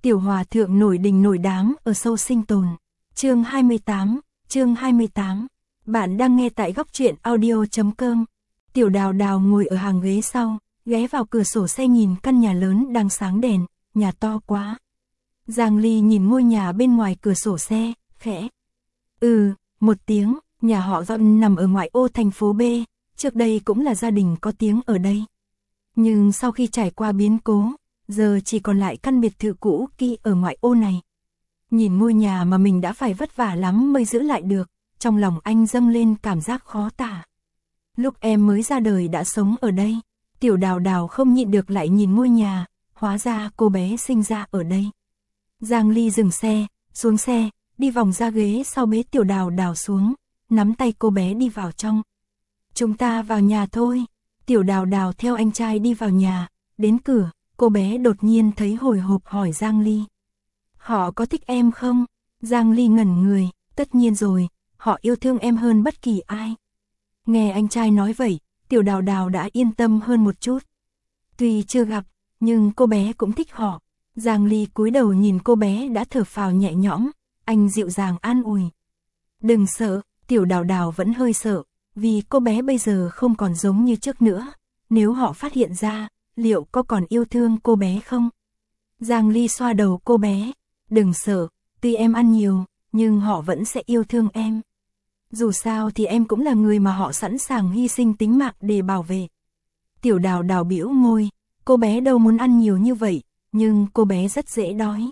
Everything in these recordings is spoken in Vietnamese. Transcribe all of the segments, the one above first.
Tiểu hòa thượng nổi đình nổi đám ở sâu sinh tồn. Chương 28. Bạn đang nghe tại góc truyện audio.com. Tiểu Đào Đào ngồi ở hàng ghế sau, ghé vào cửa sổ xe nhìn căn nhà lớn đang sáng đèn, nhà to quá. Giang Ly nhìn ngôi nhà bên ngoài cửa sổ xe, khẽ. Một tiếng, nhà họ Dọn nằm ở ngoại ô thành phố B, trước đây cũng là gia đình có tiếng ở đây. Nhưng sau khi trải qua biến cố, giờ chỉ còn lại căn biệt thự cũ kỹ ở ngoại ô này. Nhìn ngôi nhà mà mình đã phải vất vả lắm mới giữ lại được, trong lòng anh dâng lên cảm giác khó tả. Lúc em mới ra đời đã sống ở đây, Tiểu Đào Đào không nhịn được lại nhìn ngôi nhà, hóa ra cô bé sinh ra ở đây. Giang Ly dừng xe, xuống xe, đi vòng ra ghế sau bế Tiểu Đào Đào xuống, nắm tay cô bé đi vào trong. Chúng ta vào nhà thôi. Tiểu Đào Đào theo anh trai đi vào nhà, đến cửa, cô bé đột nhiên thấy hồi hộp hỏi Giang Ly. Họ có thích em không? Giang Ly ngẩn người, tất nhiên rồi, họ yêu thương em hơn bất kỳ ai. Nghe anh trai nói vậy, Tiểu Đào Đào đã yên tâm hơn một chút. Tuy chưa gặp, nhưng cô bé cũng thích họ. Giang Ly cúi đầu nhìn cô bé đã thở phào nhẹ nhõm, anh dịu dàng an ủi. Đừng sợ, Tiểu Đào Đào vẫn hơi sợ, vì cô bé bây giờ không còn giống như trước nữa. Nếu họ phát hiện ra, liệu có còn yêu thương cô bé không? Giang Ly xoa đầu cô bé. Đừng sợ, tuy em ăn nhiều, nhưng họ vẫn sẽ yêu thương em. Dù sao thì em cũng là người mà họ sẵn sàng hy sinh tính mạng để bảo vệ. Tiểu Đào Đào bĩu môi, cô bé đâu muốn ăn nhiều như vậy, nhưng cô bé rất dễ đói.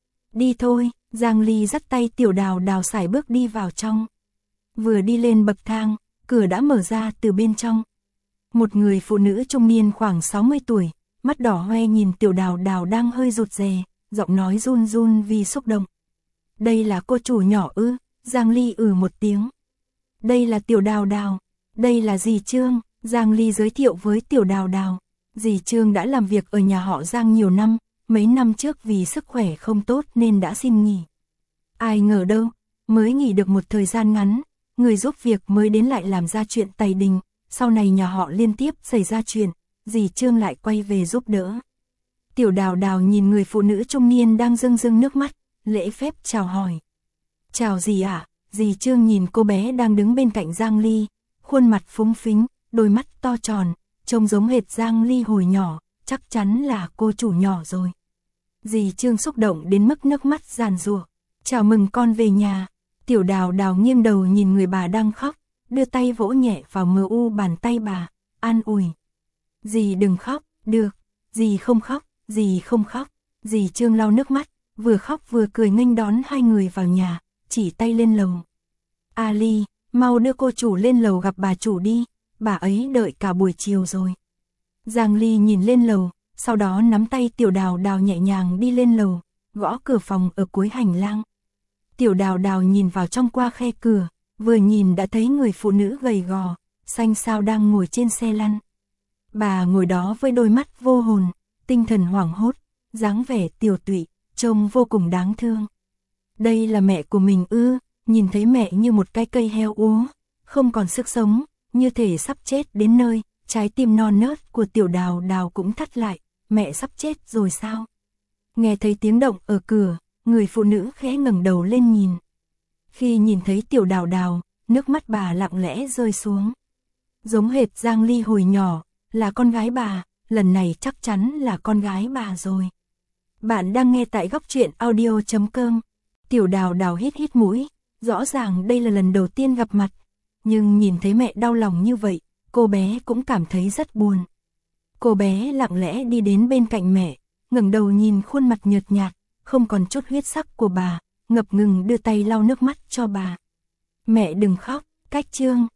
Đi thôi, Giang Ly dắt tay Tiểu Đào Đào sải bước đi vào trong. Vừa đi lên bậc thang, cửa đã mở ra từ bên trong. Một người phụ nữ trung niên khoảng 60 tuổi, mắt đỏ hoe nhìn Tiểu Đào Đào đang hơi rụt rè, giọng nói run run vì xúc động. Đây là cô chủ nhỏ ư? Giang Ly một tiếng. Đây là Tiểu Đào Đào, đây là dì Trương. Giang Ly giới thiệu với Tiểu Đào Đào. Dì Trương đã làm việc ở nhà họ Giang nhiều năm, mấy năm trước vì sức khỏe không tốt nên đã xin nghỉ. Ai ngờ đâu, mới nghỉ được một thời gian ngắn, người giúp việc mới đến lại làm ra chuyện tày đình, sau này nhà họ liên tiếp xảy ra chuyện, dì Trương lại quay về giúp đỡ. Tiểu Đào Đào nhìn người phụ nữ trung niên đang rưng rưng nước mắt, lễ phép chào hỏi. Chào dì ạ. Dì Trương nhìn cô bé đang đứng bên cạnh Giang Ly, khuôn mặt phúng phính, đôi mắt to tròn, trông giống hệt Giang Ly hồi nhỏ, chắc chắn là cô chủ nhỏ rồi. Dì Trương xúc động đến mức nước mắt giàn giụa. Chào mừng con về nhà. Tiểu Đào Đào nghiêng đầu nhìn người bà đang khóc, đưa tay vỗ nhẹ vào mờ u bàn tay bà, an ủi. Dì đừng khóc, được, dì không khóc, dì không khóc. Dì Trương lau nước mắt, vừa khóc vừa cười nghênh đón hai người vào nhà, chỉ tay lên lầu. Ali, mau đưa cô chủ lên lầu gặp bà chủ đi, bà ấy đợi cả buổi chiều rồi. Giang Ly nhìn lên lầu, sau đó nắm tay Tiểu Đào Đào nhẹ nhàng đi lên lầu, gõ cửa phòng ở cuối hành lang. Tiểu Đào Đào nhìn vào trong qua khe cửa, vừa nhìn đã thấy người phụ nữ gầy gò, xanh xao đang ngồi trên xe lăn. Bà ngồi đó với đôi mắt vô hồn, tinh thần hoảng hốt, dáng vẻ tiều tụy, trông vô cùng đáng thương. Đây là mẹ của mình ư? Nhìn thấy mẹ như một cái cây heo úa, không còn sức sống, như thể sắp chết đến nơi, trái tim non nớt của Tiểu Đào Đào cũng thắt lại, mẹ sắp chết rồi sao? Nghe thấy tiếng động ở cửa, người phụ nữ khẽ ngẩng đầu lên nhìn. Khi nhìn thấy Tiểu Đào Đào, nước mắt bà lặng lẽ rơi xuống. Giống hệt Giang Ly hồi nhỏ, là con gái bà, lần này chắc chắn là con gái bà rồi. Bạn đang nghe tại góc truyện audio.com. Tiểu Đào Đào hít hít mũi, rõ ràng đây là lần đầu tiên gặp mặt, nhưng nhìn thấy mẹ đau lòng như vậy, cô bé cũng cảm thấy rất buồn. Cô bé lặng lẽ đi đến bên cạnh mẹ, ngẩng đầu nhìn khuôn mặt nhợt nhạt, không còn chút huyết sắc của bà, ngập ngừng đưa tay lau nước mắt cho bà. Mẹ đừng khóc, Cách Trương,